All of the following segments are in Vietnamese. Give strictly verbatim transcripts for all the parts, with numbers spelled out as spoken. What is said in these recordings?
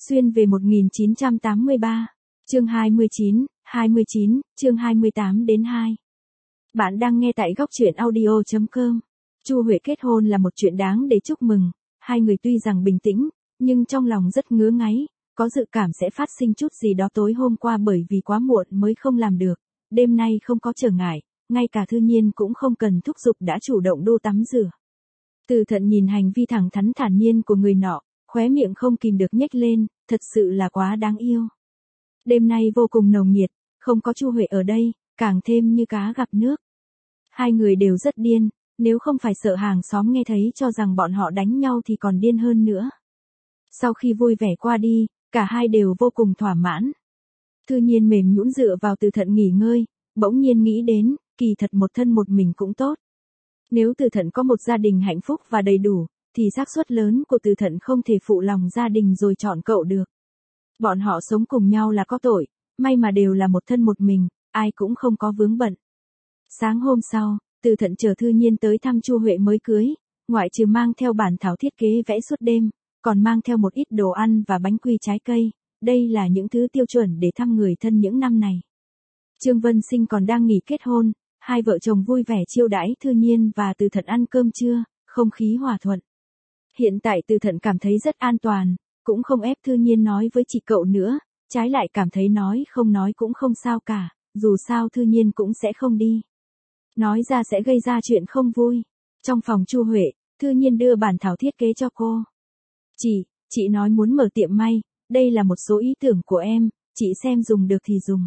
Xuyên về một nghìn chín trăm tám mươi ba. Chương hai mươi chín, hai mươi chín, chương hai mươi tám đến hai. Bạn đang nghe tại góc truyện audio chấm com. Chu Huệ kết hôn là một chuyện đáng để chúc mừng, hai người tuy rằng bình tĩnh, nhưng trong lòng rất ngứa ngáy, có dự cảm sẽ phát sinh chút gì đó tối hôm qua bởi vì quá muộn mới không làm được, đêm nay không có trở ngại, ngay cả Thư Nhiên cũng không cần thúc giục đã chủ động đô tắm rửa. Từ Thận nhìn hành vi thẳng thắn thản nhiên của người nọ, khóe miệng không kìm được nhếch lên, thật sự là quá đáng yêu. Đêm nay vô cùng nồng nhiệt, không có Chu Huệ ở đây, càng thêm như cá gặp nước. Hai người đều rất điên, nếu không phải sợ hàng xóm nghe thấy cho rằng bọn họ đánh nhau thì còn điên hơn nữa. Sau khi vui vẻ qua đi, cả hai đều vô cùng thỏa mãn. Thư Nhiên mềm nhũn dựa vào Từ Thận nghỉ ngơi, bỗng nhiên nghĩ đến, kỳ thật một thân một mình cũng tốt. Nếu Từ Thận có một gia đình hạnh phúc và đầy đủ, thì xác suất lớn của Từ Thận không thể phụ lòng gia đình rồi chọn cậu được. Bọn họ sống cùng nhau là có tội, may mà đều là một thân một mình, ai cũng không có vướng bận. Sáng hôm sau, Từ Thận chờ Thư Nhiên tới thăm Chu Huệ mới cưới, ngoại trừ mang theo bản thảo thiết kế vẽ suốt đêm, còn mang theo một ít đồ ăn và bánh quy trái cây, đây là những thứ tiêu chuẩn để thăm người thân những năm này. Trương Vân Sinh còn đang nghỉ kết hôn, hai vợ chồng vui vẻ chiêu đãi Thư Nhiên và Từ Thận ăn cơm trưa, không khí hòa thuận. Hiện tại Từ Thận cảm thấy rất an toàn, cũng không ép Thư Nhiên nói với chị cậu nữa, trái lại cảm thấy nói không nói cũng không sao cả, dù sao Thư Nhiên cũng sẽ không đi. Nói ra sẽ gây ra chuyện không vui. Trong phòng Chu Huệ, Thư Nhiên đưa bản thảo thiết kế cho cô. Chị, chị nói muốn mở tiệm may, đây là một số ý tưởng của em, chị xem dùng được thì dùng.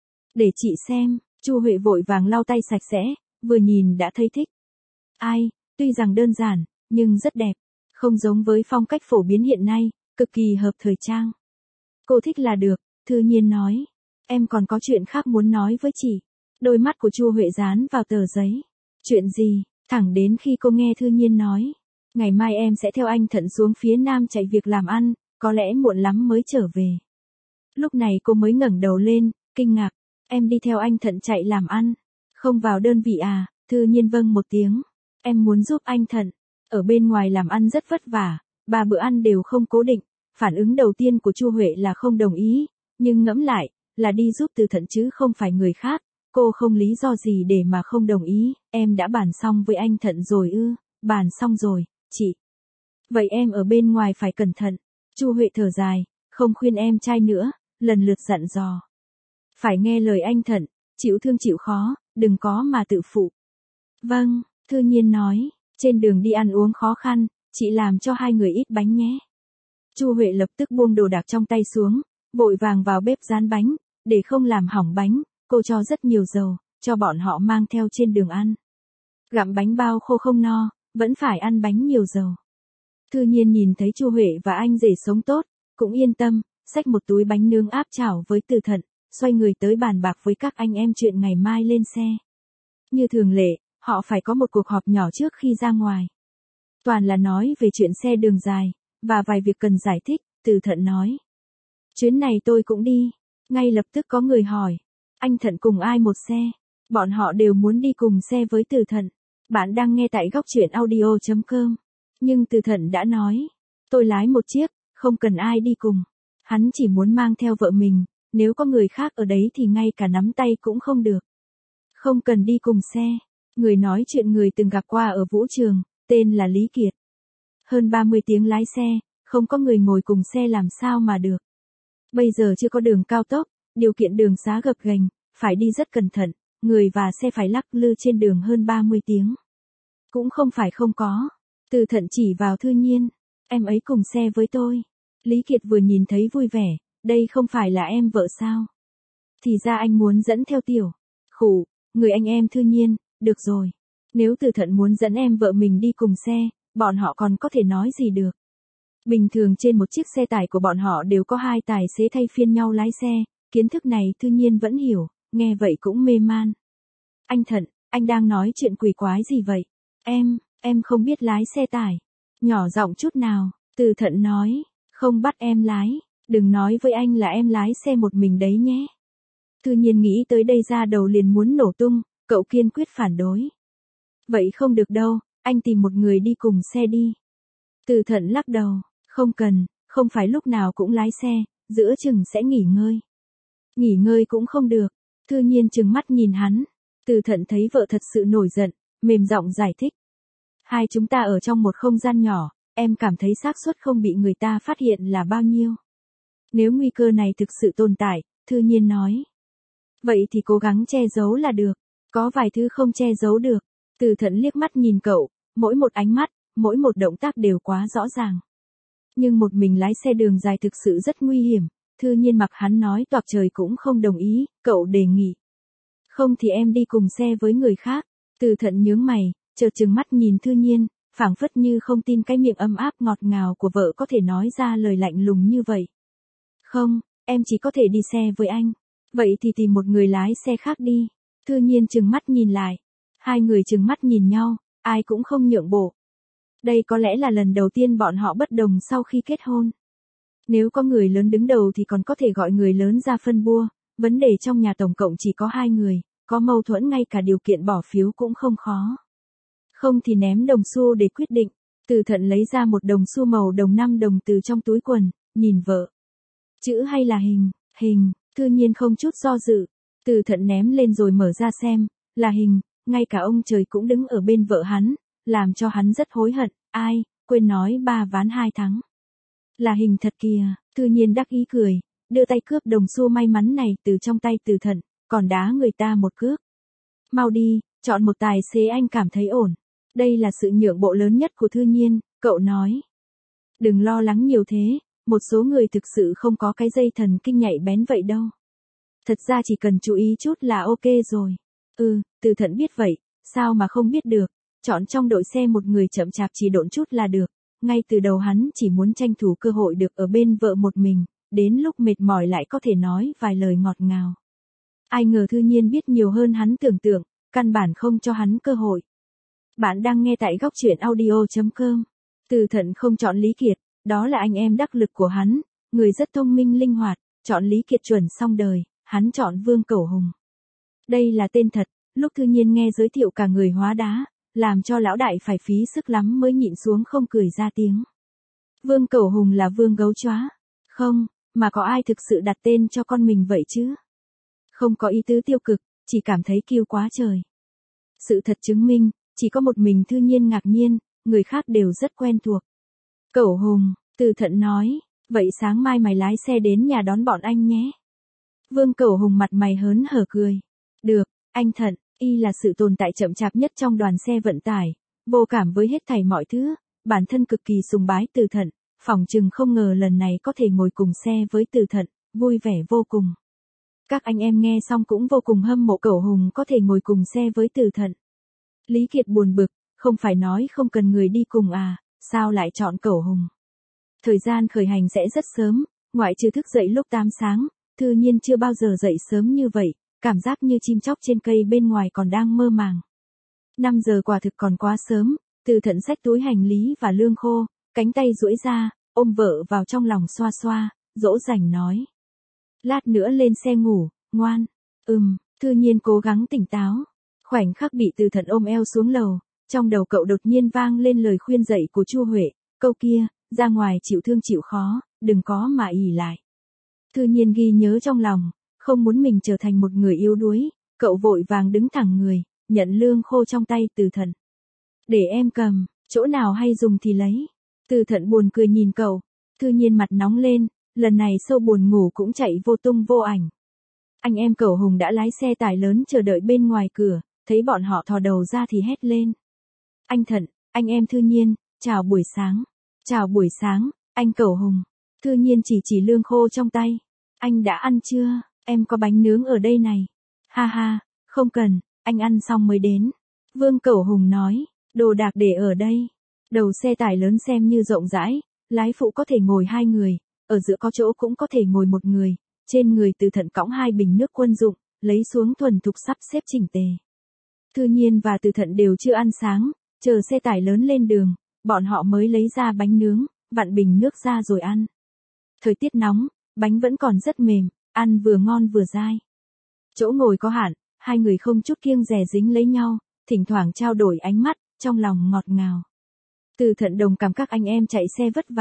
Để chị xem, Chu Huệ vội vàng lau tay sạch sẽ, vừa nhìn đã thấy thích. Ai, tuy rằng đơn giản, nhưng rất đẹp, không giống với phong cách phổ biến hiện nay, cực kỳ hợp thời trang. Cô thích là được, Thư Nhiên nói. Em còn có chuyện khác muốn nói với chị. Đôi mắt của Chu Huệ dán vào tờ giấy. Chuyện gì? Thẳng đến khi cô nghe Thư Nhiên nói. Ngày mai em sẽ theo anh Thận xuống phía Nam chạy việc làm ăn, có lẽ muộn lắm mới trở về. Lúc này cô mới ngẩng đầu lên, kinh ngạc. Em đi theo anh Thận chạy làm ăn. Không vào đơn vị à? Thư Nhiên vâng một tiếng. Em muốn giúp anh Thận. Ở bên ngoài làm ăn rất vất vả, ba bữa ăn đều không cố định. Phản ứng đầu tiên của Chu Huệ là không đồng ý, nhưng ngẫm lại, là đi giúp Từ Thận chứ không phải người khác. Cô không lý do gì để mà không đồng ý, em đã bàn xong với anh Thận rồi ư? Bàn xong rồi, chị. Vậy em ở bên ngoài phải cẩn thận. Chu Huệ thở dài, không khuyên em trai nữa, lần lượt dặn dò. Phải nghe lời anh Thận, chịu thương chịu khó, đừng có mà tự phụ. Vâng, Thư Nhiên nói, trên đường đi ăn uống khó khăn, chị làm cho hai người ít bánh nhé. Chu Huệ lập tức buông đồ đạc trong tay xuống, vội vàng vào bếp rán bánh, để không làm hỏng bánh, cô cho rất nhiều dầu, cho bọn họ mang theo trên đường ăn. Gặm bánh bao khô không no, vẫn phải ăn bánh nhiều dầu. Thư Nhiên nhìn thấy Chu Huệ và anh rể sống tốt, cũng yên tâm, xách một túi bánh nướng áp chảo với Từ Thận, xoay người tới bàn bạc với các anh em chuyện ngày mai lên xe. Như thường lệ, họ phải có một cuộc họp nhỏ trước khi ra ngoài. Toàn là nói về chuyện xe đường dài, và vài việc cần giải thích, Từ Thận nói. Chuyến này tôi cũng đi. Ngay lập tức có người hỏi. Anh Thận cùng ai một xe? Bọn họ đều muốn đi cùng xe với Từ Thận. Bạn đang nghe tại góc truyện audio chấm com. Nhưng Từ Thận đã nói. Tôi lái một chiếc, không cần ai đi cùng. Hắn chỉ muốn mang theo vợ mình, nếu có người khác ở đấy thì ngay cả nắm tay cũng không được. Không cần đi cùng xe. Người nói chuyện người từng gặp qua ở vũ trường, tên là Lý Kiệt. Hơn ba mươi tiếng lái xe, không có người ngồi cùng xe làm sao mà được. Bây giờ chưa có đường cao tốc, điều kiện đường xá gập ghềnh, phải đi rất cẩn thận, người và xe phải lắc lư trên đường hơn ba mươi tiếng. Cũng không phải không có. Từ Thận chỉ vào Thư Nhiên. Em ấy cùng xe với tôi. Lý Kiệt vừa nhìn thấy vui vẻ, đây không phải là em vợ sao? Thì ra anh muốn dẫn theo tiểu. Khủ, người anh em Thư Nhiên, được rồi. Nếu Từ Thận muốn dẫn em vợ mình đi cùng xe, bọn họ còn có thể nói gì được. Bình thường trên một chiếc xe tải của bọn họ đều có hai tài xế thay phiên nhau lái xe, kiến thức này Thư Nhiên vẫn hiểu, nghe vậy cũng mê man. Anh Thận, anh đang nói chuyện quỷ quái gì vậy? Em, em không biết lái xe tải. Nhỏ giọng chút nào, Từ Thận nói, không bắt em lái, đừng nói với anh là em lái xe một mình đấy nhé. Thư Nhiên nghĩ tới đây ra đầu liền muốn nổ tung, cậu kiên quyết phản đối. Vậy không được đâu, anh tìm một người đi cùng xe đi. Từ Thận lắc đầu, không cần, Không phải lúc nào cũng lái xe, giữa chừng sẽ nghỉ ngơi. Nghỉ ngơi cũng không được. Thư Nhiên trừng mắt nhìn hắn. Từ Thận thấy vợ thật sự nổi giận, mềm giọng giải thích. Hai chúng ta ở trong một không gian nhỏ, em cảm thấy xác suất không bị người ta phát hiện là bao nhiêu. Nếu nguy cơ này thực sự tồn tại, Thư Nhiên nói. Vậy thì cố gắng che giấu là được. Có vài thứ không che giấu được. Từ Thận liếc mắt nhìn cậu, mỗi một ánh mắt, mỗi một động tác đều quá rõ ràng. Nhưng một mình lái xe đường dài thực sự rất nguy hiểm. Thư Nhiên mặc hắn nói toạc trời cũng không đồng ý, cậu đề nghị. Không thì em đi cùng xe với người khác. Từ Thận nhướng mày, chợt trừng mắt nhìn Thư Nhiên, phảng phất như không tin cái miệng ấm áp ngọt ngào của vợ có thể nói ra lời lạnh lùng như vậy. Không, em chỉ có thể đi xe với anh. Vậy thì tìm một người lái xe khác đi. Thư Nhiên trừng mắt nhìn lại. Hai người trừng mắt nhìn nhau, ai cũng không nhượng bộ. Đây có lẽ là lần đầu tiên bọn họ bất đồng sau khi kết hôn. Nếu có người lớn đứng đầu thì còn có thể gọi người lớn ra phân bua, vấn đề trong nhà tổng cộng chỉ có hai người, có mâu thuẫn ngay cả điều kiện bỏ phiếu cũng không khó. Không thì ném đồng xu để quyết định. Từ Thận lấy ra một đồng xu màu đồng năm đồng từ trong túi quần, nhìn vợ. Chữ hay là hình? Hình. Thư Nhiên không chút do dự. Từ Thận ném lên rồi mở ra xem, là hình, ngay cả ông trời cũng đứng ở bên vợ hắn, làm cho hắn rất hối hận, ai, quên nói ba ván hai thắng. Là hình thật kìa, Thư Nhiên đắc ý cười, đưa tay cướp đồng xu may mắn này từ trong tay Từ Thận, còn đá người ta một cước. Mau đi, chọn một tài xế anh cảm thấy ổn. Đây là sự nhượng bộ lớn nhất của Thư Nhiên, cậu nói. Đừng lo lắng nhiều thế, một số người thực sự không có cái dây thần kinh nhạy bén vậy đâu. Thật ra chỉ cần chú ý chút là ok rồi. Ừ, Từ Thận biết vậy, sao mà không biết được. Chọn trong đội xe một người chậm chạp chỉ độn chút là được. Ngay từ đầu hắn chỉ muốn tranh thủ cơ hội được ở bên vợ một mình, đến lúc mệt mỏi lại có thể nói vài lời ngọt ngào. Ai ngờ Thư Nhiên biết nhiều hơn hắn tưởng tượng, căn bản không cho hắn cơ hội. Bạn đang nghe tại góc truyện audio chấm com. Từ Thận không chọn Lý Kiệt, đó là anh em đắc lực của hắn, người rất thông minh linh hoạt, chọn Lý Kiệt chuẩn xong đời, hắn chọn Vương Cẩu Hùng. Đây là tên thật, lúc Thư Nhiên nghe giới thiệu cả người hóa đá, làm cho lão đại phải phí sức lắm mới nhịn xuống không cười ra tiếng. Vương Cẩu Hùng là vương gấu chóa. Không, mà có ai thực sự đặt tên cho con mình vậy chứ? Không có ý tứ tiêu cực, chỉ cảm thấy kiêu quá trời. Sự thật chứng minh, chỉ có một mình Thư Nhiên ngạc nhiên, người khác đều rất quen thuộc. Cẩu Hùng, Từ Thận nói, vậy sáng mai mày lái xe đến nhà đón bọn anh nhé. Vương Cẩu Hùng mặt mày hớn hở cười. Được, anh Thận, y là sự tồn tại chậm chạp nhất trong đoàn xe vận tải, vô cảm với hết thảy mọi thứ, bản thân cực kỳ sùng bái Từ Thận, phỏng chừng không ngờ lần này có thể ngồi cùng xe với Từ Thận, vui vẻ vô cùng. Các anh em nghe xong cũng vô cùng hâm mộ Cẩu Hùng có thể ngồi cùng xe với Từ Thận. Lý Kiệt buồn bực, không phải nói không cần người đi cùng à, sao lại chọn Cẩu Hùng. Thời gian khởi hành sẽ rất sớm, ngoại trừ thức dậy lúc tám sáng, Thư Nhiên chưa bao giờ dậy sớm như vậy, cảm giác như chim chóc trên cây bên ngoài còn đang mơ màng. năm giờ quả thực còn quá sớm, Từ Thận xách túi hành lý và lương khô, cánh tay duỗi ra, ôm vợ vào trong lòng xoa xoa, dỗ dành nói. Lát nữa lên xe ngủ, ngoan. Ừm, Thư Nhiên cố gắng tỉnh táo. Khoảnh khắc bị Từ Thận ôm eo xuống lầu, trong đầu cậu đột nhiên vang lên lời khuyên dạy của Chu Huệ, câu kia, ra ngoài chịu thương chịu khó, đừng có mà ỷ lại. Thư Nhiên ghi nhớ trong lòng, không muốn mình trở thành một người yếu đuối, cậu vội vàng đứng thẳng người, nhận lương khô trong tay Từ Thận. Để em cầm, chỗ nào hay dùng thì lấy. Từ Thận buồn cười nhìn cậu, Thư Nhiên mặt nóng lên, lần này sâu buồn ngủ cũng chạy vô tung vô ảnh. Anh em Cẩu Hùng đã lái xe tải lớn chờ đợi bên ngoài cửa, thấy bọn họ thò đầu ra thì hét lên. Anh Thận, anh em Thư Nhiên, chào buổi sáng. Chào buổi sáng, anh Cẩu Hùng. Thư Nhiên chỉ chỉ lương khô trong tay. Anh đã ăn chưa, em có bánh nướng ở đây này. Ha ha, không cần, anh ăn xong mới đến. Vương Cẩu Hùng nói, đồ đạc để ở đây. Đầu xe tải lớn xem như rộng rãi, lái phụ có thể ngồi hai người, ở giữa có chỗ cũng có thể ngồi một người. Trên người Từ Thận cõng hai bình nước quân dụng, lấy xuống thuần thục sắp xếp chỉnh tề. Thư Nhiên và Từ Thận đều chưa ăn sáng, chờ xe tải lớn lên đường, bọn họ mới lấy ra bánh nướng, vặn bình nước ra rồi ăn. Thời tiết nóng, bánh vẫn còn rất mềm, ăn vừa ngon vừa dai. Chỗ ngồi có hạn, hai người không chút kiêng dè dính lấy nhau, thỉnh thoảng trao đổi ánh mắt, trong lòng ngọt ngào. Từ Thận đồng cảm các anh em chạy xe vất vả,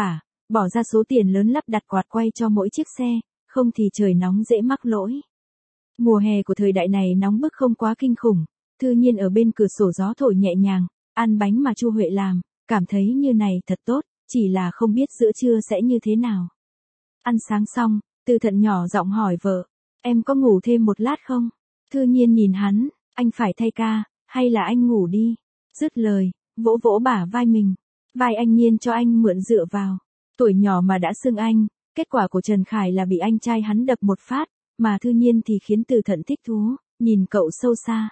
bỏ ra số tiền lớn lắp đặt quạt quay cho mỗi chiếc xe, không thì trời nóng dễ mắc lỗi. Mùa hè của thời đại này nóng bức không quá kinh khủng, Thư Nhiên ở bên cửa sổ gió thổi nhẹ nhàng, ăn bánh mà Chu Huệ làm, cảm thấy như này thật tốt, chỉ là không biết giữa trưa sẽ như thế nào. Ăn sáng xong, Từ Thận nhỏ giọng hỏi vợ, em có ngủ thêm một lát không? Thư Nhiên nhìn hắn, anh phải thay ca, hay là anh ngủ đi? Dứt lời, vỗ vỗ bả vai mình, vai anh Nhiên cho anh mượn dựa vào. Tuổi nhỏ mà đã xưng anh, kết quả của Trần Khải là bị anh trai hắn đập một phát, mà Thư Nhiên thì khiến Từ Thận thích thú, nhìn cậu sâu xa.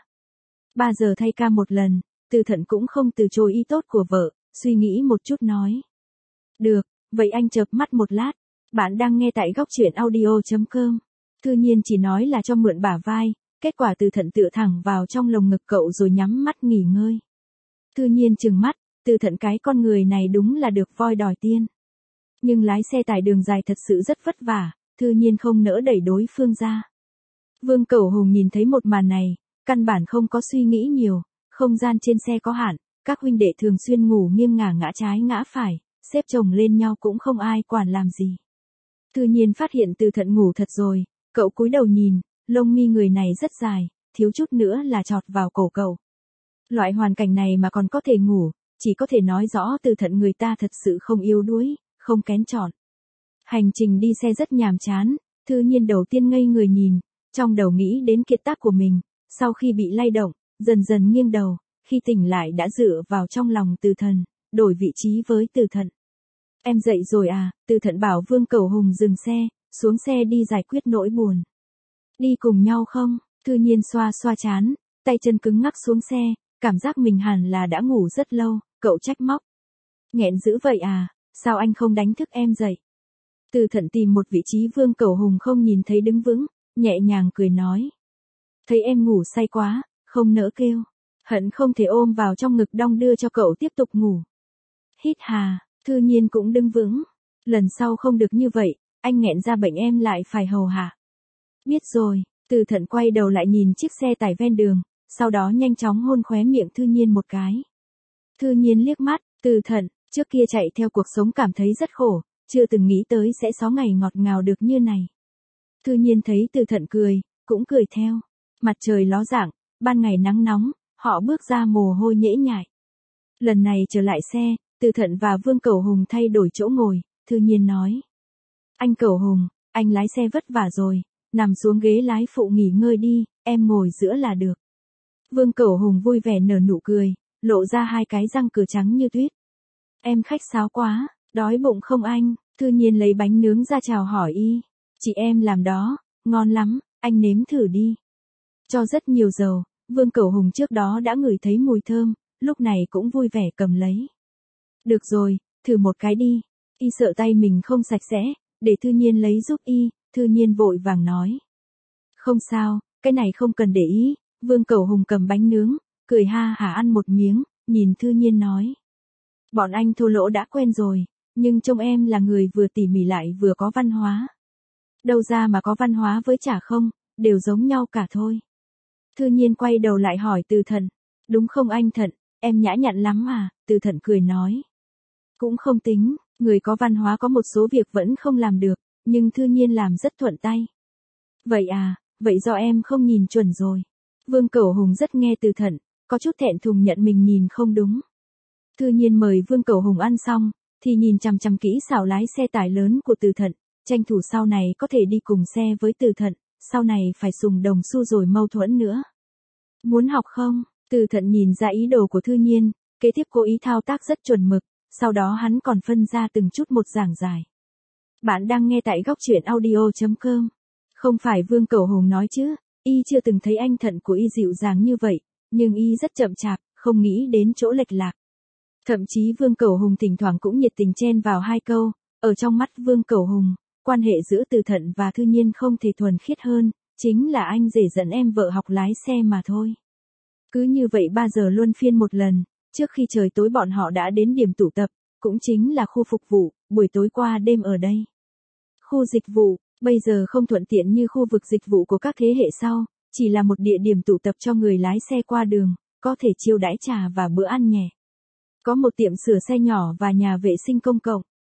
Ba giờ thay ca một lần, Từ Thận cũng không từ chối ý tốt của vợ, suy nghĩ một chút nói. Được, vậy anh chợp mắt một lát. Bạn đang nghe tại góc truyện audio chấm com. Thư Nhiên chỉ nói là cho mượn bả vai, kết quả Từ Thận tựa thẳng vào trong lồng ngực cậu rồi nhắm mắt nghỉ ngơi. Thư Nhiên trừng mắt, Từ Thận cái con người này đúng là được voi đòi tiên. Nhưng lái xe tải đường dài thật sự rất vất vả, Thư Nhiên không nỡ đẩy đối phương ra. Vương Cẩu Hùng nhìn thấy một màn này, căn bản không có suy nghĩ nhiều, không gian trên xe có hạn, các huynh đệ thường xuyên ngủ nghiêng ngả ngã trái ngã phải, xếp chồng lên nhau cũng không ai quản làm gì. Thư Nhiên phát hiện Từ Thận ngủ thật rồi, cậu cúi đầu nhìn, lông mi người này rất dài, thiếu chút nữa là chọt vào cổ cậu. Loại hoàn cảnh này mà còn có thể ngủ, chỉ có thể nói rõ Từ Thận người ta thật sự không yếu đuối, không kén chọn. Hành trình đi xe rất nhàm chán, Thư Nhiên đầu tiên ngây người nhìn, trong đầu nghĩ đến kiệt tác của mình, sau khi bị lay động, dần dần nghiêng đầu, khi tỉnh lại đã dựa vào trong lòng Từ Thận, đổi vị trí với Từ Thận. Em dậy rồi à? Từ Thận bảo Vương Cẩu Hùng dừng xe, xuống xe đi giải quyết nỗi buồn. Đi cùng nhau không? Thư Nhiên xoa xoa chán, tay chân cứng ngắc xuống xe, cảm giác mình hẳn là đã ngủ rất lâu, cậu trách móc. Nghẹn dữ vậy à, sao anh không đánh thức em dậy? Từ Thận tìm một vị trí Vương Cẩu Hùng không nhìn thấy đứng vững, nhẹ nhàng cười nói. Thấy em ngủ say quá, không nỡ kêu, hận không thể ôm vào trong ngực đong đưa cho cậu tiếp tục ngủ. Hít hà. Thư Nhiên cũng đứng vững. Lần sau không được như vậy, anh nghẹn ra bệnh em lại phải hầu hạ. Biết rồi, Từ Thận quay đầu lại nhìn chiếc xe tải ven đường, sau đó nhanh chóng hôn khóe miệng Thư Nhiên một cái. Thư Nhiên liếc mắt, Từ Thận, trước kia chạy theo cuộc sống cảm thấy rất khổ, chưa từng nghĩ tới sẽ có ngày ngọt ngào được như này. Thư Nhiên thấy Từ Thận cười, cũng cười theo. Mặt trời ló dạng, ban ngày nắng nóng, họ bước ra mồ hôi nhễ nhại. Lần này trở lại xe, Từ Thận và Vương Cẩu Hùng thay đổi chỗ ngồi, Thư Nhiên nói. Anh Cẩu Hùng, anh lái xe vất vả rồi, nằm xuống ghế lái phụ nghỉ ngơi đi, em ngồi giữa là được. Vương Cẩu Hùng vui vẻ nở nụ cười, lộ ra hai cái răng cửa trắng như tuyết. Em khách sáo quá, đói bụng không anh? Thư Nhiên lấy bánh nướng ra chào hỏi y. Chị em làm đó, ngon lắm, anh nếm thử đi. Cho rất nhiều dầu, Vương Cẩu Hùng trước đó đã ngửi thấy mùi thơm, lúc này cũng vui vẻ cầm lấy. Được rồi, thử một cái đi. Y sợ tay mình không sạch sẽ, để Thư Nhiên lấy giúp y, Thư Nhiên vội vàng nói. Không sao, cái này không cần để ý. Vương Cẩu Hùng cầm bánh nướng, cười ha hả ăn một miếng, nhìn Thư Nhiên nói. Bọn anh thô lỗ đã quen rồi, nhưng trông em là người vừa tỉ mỉ lại vừa có văn hóa. Đâu ra mà có văn hóa với chả không, đều giống nhau cả thôi. Thư Nhiên quay đầu lại hỏi Từ Thận. Đúng không anh Thận, em nhã nhặn lắm à? Từ Thận cười nói. Cũng không tính, người có văn hóa có một số việc vẫn không làm được, nhưng Thư Nhiên làm rất thuận tay. Vậy à, vậy do em không nhìn chuẩn rồi. Vương Cẩu Hùng rất nghe Từ Thận, có chút thẹn thùng nhận mình nhìn không đúng. Thư Nhiên mời Vương Cẩu Hùng ăn xong, thì nhìn chằm chằm kỹ xảo lái xe tải lớn của Từ Thận, tranh thủ sau này có thể đi cùng xe với Từ Thận, sau này phải sùng đồng xu rồi mâu thuẫn nữa. Muốn học không? Từ Thận nhìn ra ý đồ của Thư Nhiên, kế tiếp cố ý thao tác rất chuẩn mực, sau đó hắn còn phân ra từng chút một giảng giải. Bạn đang nghe tại góc truyện audio chấm com. Không phải Vương Cẩu Hùng nói chứ, y chưa từng thấy anh Thận của y dịu dàng như vậy, nhưng y rất chậm chạp, không nghĩ đến chỗ lệch lạc. Thậm chí Vương Cẩu Hùng thỉnh thoảng cũng nhiệt tình chen vào hai câu, ở trong mắt Vương Cẩu Hùng, quan hệ giữa Từ Thận và Thư Nhiên không thể thuần khiết hơn, chính là anh rể dẫn em vợ học lái xe mà thôi. Cứ như vậy ba giờ luân phiên một lần, trước khi trời tối bọn họ đã đến điểm tụ tập, cũng chính là khu phục vụ, buổi tối qua đêm ở đây. Khu dịch vụ, bây giờ không thuận tiện như khu vực dịch vụ của các thế hệ sau, chỉ là một địa điểm tụ tập cho người lái xe qua đường, có thể chiêu đãi trà và bữa ăn nhẹ. Có một tiệm sửa xe nhỏ và nhà vệ sinh công cộng.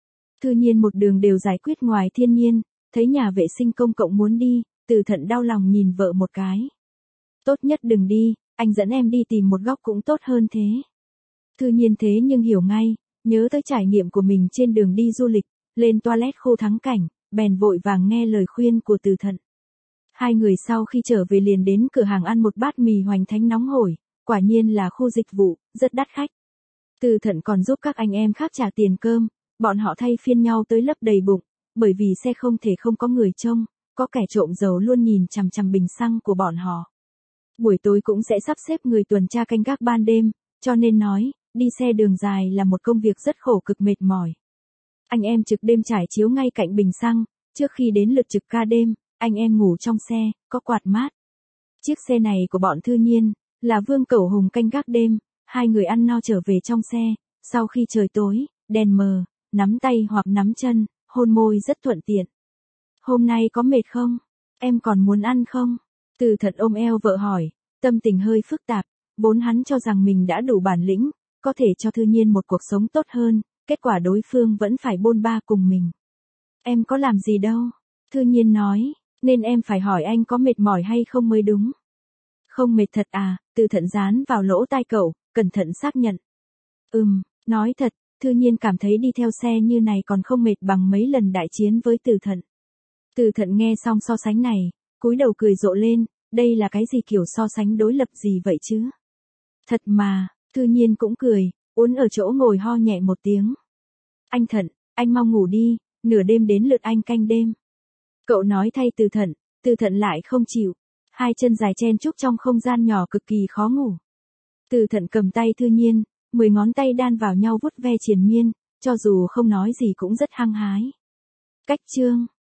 Thư Nhiên một đường đều giải quyết ngoài thiên nhiên, thấy nhà vệ sinh công cộng muốn đi, Từ Thận đau lòng nhìn vợ một cái. Tốt nhất đừng đi, anh dẫn em đi tìm một góc cũng tốt hơn thế. Thư Nhiên thế nhưng hiểu ngay, nhớ tới trải nghiệm của mình trên đường đi du lịch, lên toilet khu thắng cảnh, bèn vội vàng nghe lời khuyên của Từ Thận. Hai người sau khi trở về liền đến cửa hàng ăn một bát mì hoành thánh nóng hổi, quả nhiên là khu dịch vụ, rất đắt khách. Từ Thận còn giúp các anh em khác trả tiền cơm, bọn họ thay phiên nhau tới lấp đầy bụng, bởi vì xe không thể không có người trông, có kẻ trộm dầu luôn nhìn chằm chằm bình xăng của bọn họ. Buổi tối cũng sẽ sắp xếp người tuần tra canh gác ban đêm, cho nên nói, đi xe đường dài là một công việc rất khổ cực mệt mỏi. Anh em trực đêm trải chiếu ngay cạnh bình xăng, trước khi đến lượt trực ca đêm, anh em ngủ trong xe, có quạt mát. Chiếc xe này của bọn Thư Nhiên, là Vương Cẩu Hùng canh gác đêm, hai người ăn no trở về trong xe, sau khi trời tối, đèn mờ, nắm tay hoặc nắm chân, hôn môi rất thuận tiện. Hôm nay có mệt không? Em còn muốn ăn không? Từ Thận ôm eo vợ hỏi, tâm tình hơi phức tạp, vốn hắn cho rằng mình đã đủ bản lĩnh, có thể cho Thư Nhiên một cuộc sống tốt hơn, kết quả đối phương vẫn phải bôn ba cùng mình. Em có làm gì đâu, Thư Nhiên nói, nên em phải hỏi anh có mệt mỏi hay không mới đúng. Không mệt thật à, Từ Thận dán vào lỗ tai cậu, cẩn thận xác nhận. Ừm, nói thật, Thư Nhiên cảm thấy đi theo xe như này còn không mệt bằng mấy lần đại chiến với Từ Thận. Từ Thận nghe xong so sánh này, cúi đầu cười rộ lên, đây là cái gì kiểu so sánh đối lập gì vậy chứ? Thật mà, Thư Nhiên cũng cười, uốn ở chỗ ngồi ho nhẹ một tiếng. Anh Thận, anh mau ngủ đi, nửa đêm đến lượt anh canh đêm. Cậu nói thay Từ Thận, Từ Thận lại không chịu, hai chân dài chen chúc trong không gian nhỏ cực kỳ khó ngủ. Từ Thận cầm tay Thư Nhiên, mười ngón tay đan vào nhau vuốt ve triền miên, cho dù không nói gì cũng rất hăng hái. Cách chương